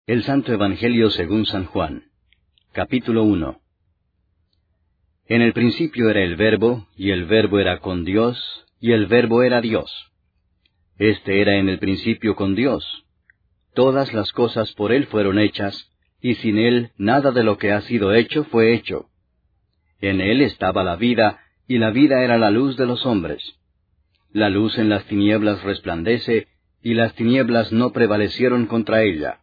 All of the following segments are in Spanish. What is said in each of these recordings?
El Santo Evangelio según San Juan. Capítulo 1. En el principio era el Verbo, y el Verbo era con Dios, y el Verbo era Dios. Este era en el principio con Dios. Todas las cosas por Él fueron hechas, y sin Él nada de lo que ha sido hecho fue hecho. En Él estaba la vida, y la vida era la luz de los hombres. La luz en las tinieblas resplandece, y las tinieblas no prevalecieron contra ella.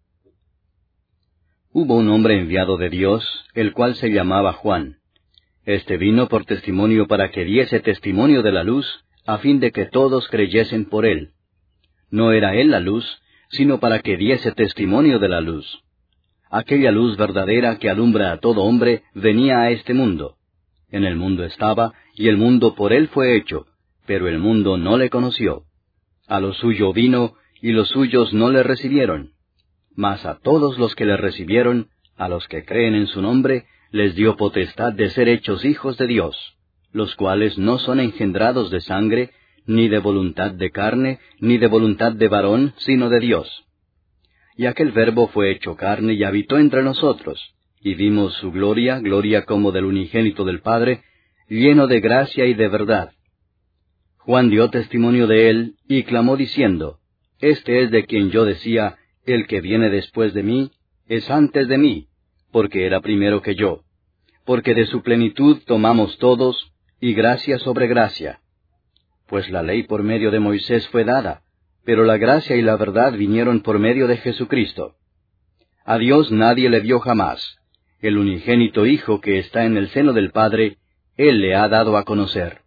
Hubo un hombre enviado de Dios, el cual se llamaba Juan. Este vino por testimonio para que diese testimonio de la luz, a fin de que todos creyesen por él. No era él la luz, sino para que diese testimonio de la luz. Aquella luz verdadera que alumbra a todo hombre venía a este mundo. En el mundo estaba, y el mundo por él fue hecho, pero el mundo no le conoció. A lo suyo vino, y los suyos no le recibieron. Mas a todos los que le recibieron, a los que creen en su nombre, les dio potestad de ser hechos hijos de Dios, los cuales no son engendrados de sangre, ni de voluntad de carne, ni de voluntad de varón, sino de Dios. Y aquel Verbo fue hecho carne y habitó entre nosotros, y vimos su gloria, gloria como del unigénito del Padre, lleno de gracia y de verdad. Juan dio testimonio de él, y clamó diciendo, Este es de quien yo decía, el que viene después de mí, es antes de mí, porque era primero que yo. Porque de su plenitud tomamos todos, y gracia sobre gracia. Pues la ley por medio de Moisés fue dada, pero la gracia y la verdad vinieron por medio de Jesucristo. A Dios nadie le vio jamás. El unigénito Hijo que está en el seno del Padre, Él le ha dado a conocer.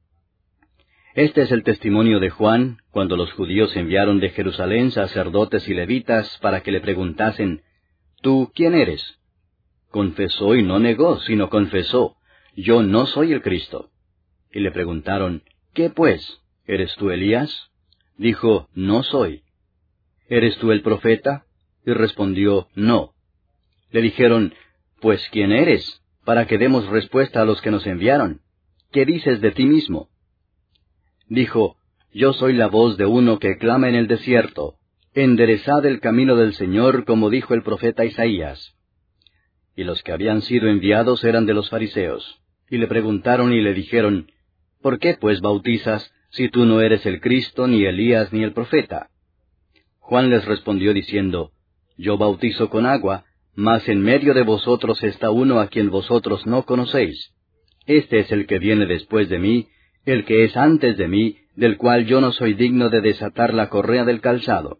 Este es el testimonio de Juan, cuando los judíos enviaron de Jerusalén sacerdotes y levitas para que le preguntasen, ¿Tú quién eres? Confesó y no negó, sino confesó, Yo no soy el Cristo. Y le preguntaron, ¿Qué pues? ¿Eres tú Elías? Dijo, No soy. ¿Eres tú el profeta? Y respondió, No. Le dijeron, Pues ¿quién eres? Para que demos respuesta a los que nos enviaron. ¿Qué dices de ti mismo? Dijo, Yo soy la voz de uno que clama en el desierto, enderezad el camino del Señor, como dijo el profeta Isaías. Y los que habían sido enviados eran de los fariseos, y le preguntaron y le dijeron, ¿Por qué pues bautizas, si tú no eres el Cristo, ni Elías, ni el profeta? Juan les respondió diciendo, Yo bautizo con agua, mas en medio de vosotros está uno a quien vosotros no conocéis. Este es el que viene después de mí, el que es antes de mí, del cual yo no soy digno de desatar la correa del calzado.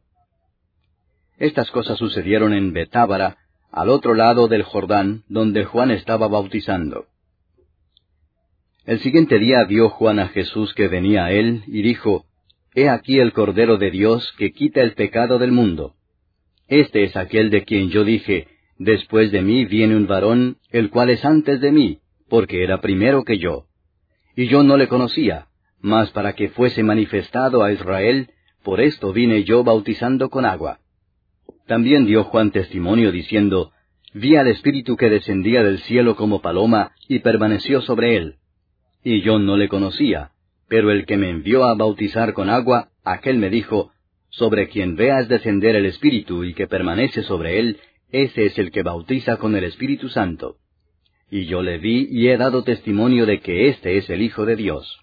Estas cosas sucedieron en Betábara, al otro lado del Jordán, donde Juan estaba bautizando. El siguiente día vio Juan a Jesús que venía a él, y dijo, He aquí el Cordero de Dios que quita el pecado del mundo. Este es aquel de quien yo dije, Después de mí viene un varón, el cual es antes de mí, porque era primero que yo. Y yo no le conocía, mas para que fuese manifestado a Israel, por esto vine yo bautizando con agua. También dio Juan testimonio diciendo, Vi al Espíritu que descendía del cielo como paloma, y permaneció sobre él. Y yo no le conocía, pero el que me envió a bautizar con agua, aquel me dijo, Sobre quien veas descender el Espíritu y que permanece sobre él, ese es el que bautiza con el Espíritu Santo. Y yo le vi y he dado testimonio de que éste es el Hijo de Dios.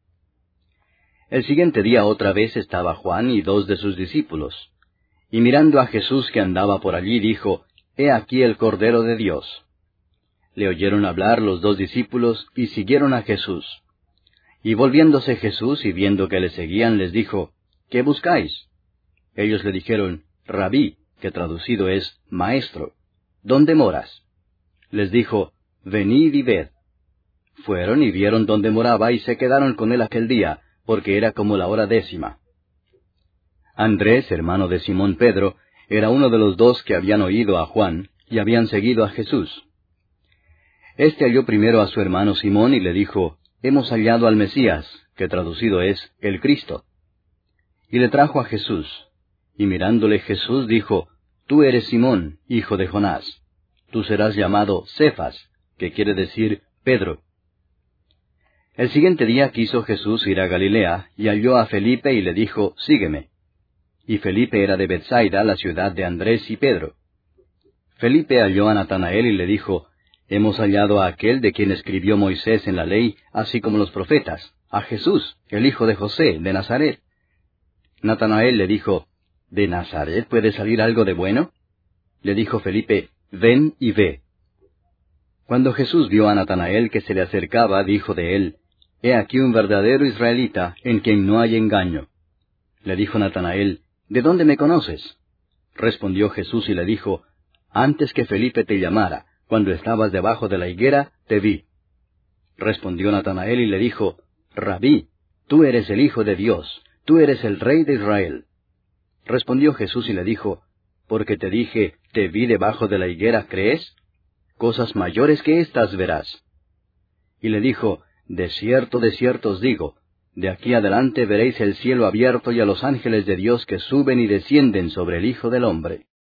El siguiente día otra vez estaba Juan y 2 de sus discípulos. Y mirando a Jesús que andaba por allí, dijo, He aquí el Cordero de Dios. Le oyeron hablar los 2 discípulos y siguieron a Jesús. Y volviéndose Jesús y viendo que le seguían, les dijo, ¿Qué buscáis? Ellos le dijeron, Rabí, que traducido es Maestro, ¿dónde moras? Les dijo, Venid y ved. Fueron y vieron dónde moraba y se quedaron con él aquel día, porque era como la hora 10. Andrés, hermano de Simón Pedro, era uno de los 2 que habían oído a Juan y habían seguido a Jesús. Este halló primero a su hermano Simón y le dijo, Hemos hallado al Mesías, que traducido es el Cristo. Y le trajo a Jesús. Y mirándole Jesús dijo, Tú eres Simón, hijo de Jonás. Tú serás llamado Cefas, que quiere decir Pedro. El siguiente día quiso Jesús ir a Galilea, y halló a Felipe y le dijo, Sígueme. y Felipe era de Bethsaida, la ciudad de Andrés y Pedro. Felipe halló a Natanael y le dijo, Hemos hallado a aquel de quien escribió Moisés en la ley, así como los profetas, a Jesús, el hijo de José, de Nazaret. Natanael le dijo, ¿De Nazaret puede salir algo de bueno? Le dijo Felipe, Ven y ve. Cuando Jesús vio a Natanael que se le acercaba, dijo de él, He aquí un verdadero israelita, en quien no hay engaño. Le dijo Natanael, ¿De dónde me conoces? Respondió Jesús y le dijo, Antes que Felipe te llamara, cuando estabas debajo de la higuera, te vi. Respondió Natanael y le dijo, Rabí, tú eres el Hijo de Dios, tú eres el Rey de Israel. Respondió Jesús y le dijo, Porque te dije, te vi debajo de la higuera, ¿crees? Cosas mayores que éstas verás. Y le dijo, de cierto os digo, de aquí adelante veréis el cielo abierto y a los ángeles de Dios que suben y descienden sobre el Hijo del Hombre.